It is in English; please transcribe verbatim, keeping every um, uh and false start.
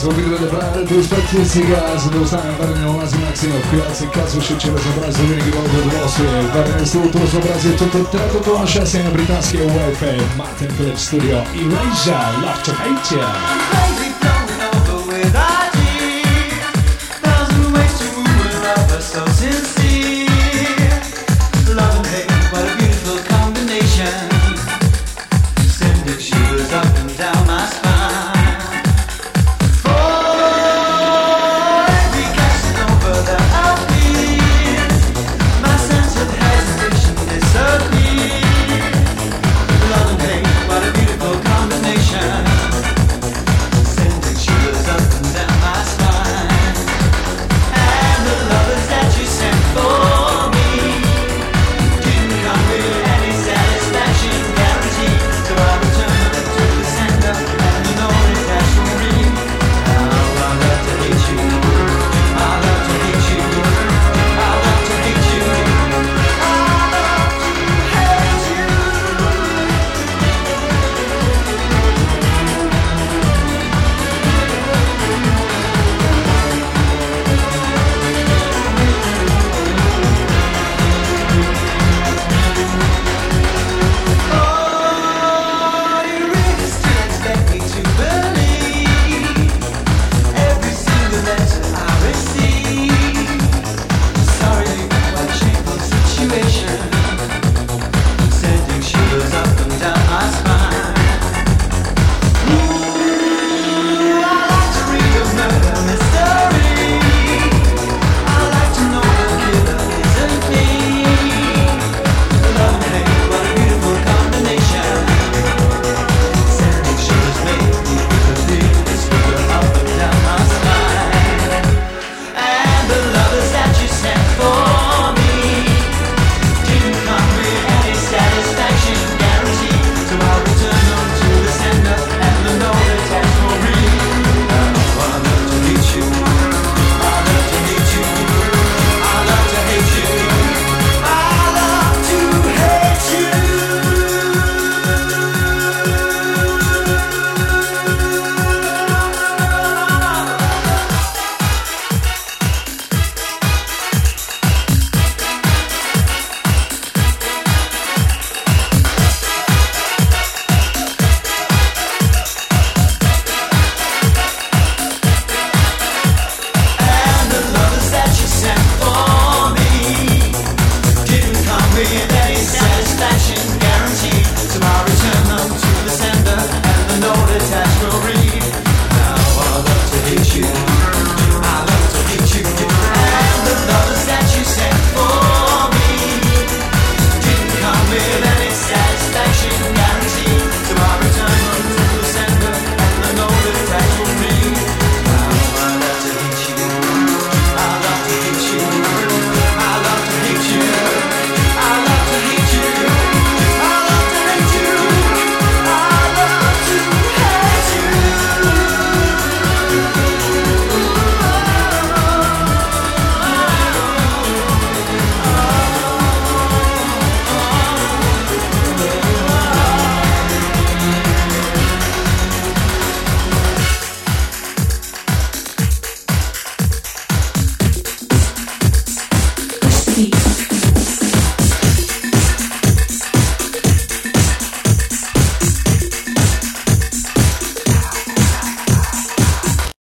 Obydve práve tu štatistika sa dostane verejného nazi Maxima v piaci kazuši čele zobrazu Vinky Walker Roswell. Verejné struktúru zobrazie toto toto šťastie na británskej Wi-Fi. Martin Phillips Studio Erasure, Love to Hate Ya. So sincere, love and hate, what a beautiful combination, sending shivers up and down my spine. For every Casanova that I feel, my sense of hesitation disappears. Love and hate, what a beautiful combination, sending shivers up and down my spine. And the lovers that you sent for me didn't come with any satisfaction guarantee, so I returned them to the sender, and you know that that's for me. Now I love to hate you, I love to hate you, I love to hate you, I love to hate you. Oh, you really still expect me to believe every single letter I receive? Sorry, what a shameful situation, sending shivers up and down my spine. Ooh, I like to read a murder mystery, I like to know the killer isn't me. Love and hate, what a beautiful combination, sending shivers make me feel a little sweeter up and down my spine. And the lovers that you sent for me didn't come with any satisfaction guarantee, so I'll return them to the sender, and the note attached for me. Now I love to hate you, I love to hate you, I love to hate you, I love to hate you. And the lovers that you sent for me didn't come with any satisfaction guarantee, so I return them to the sender, and the note attached will read. Now I love to hate you, I love to hate you. And the lovers that you sent for me didn't come with any satisfaction guarantee, so I return them to the sender, and the note attached will read. Now I love to hate you, I love to hate you, I love to hate you, I love to hate you, I love to hate you, I love to hate you. Push the beat.